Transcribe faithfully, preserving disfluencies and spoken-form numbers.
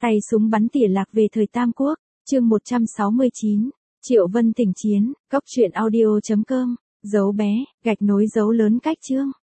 Tay súng bắn tỉa lạc về thời Tam Quốc, chương một trăm sáu mươi chín, Triệu Vân Tỉnh Chiến, Cốc truyện audio chấm com, dấu bé, gạch nối dấu lớn cách chương.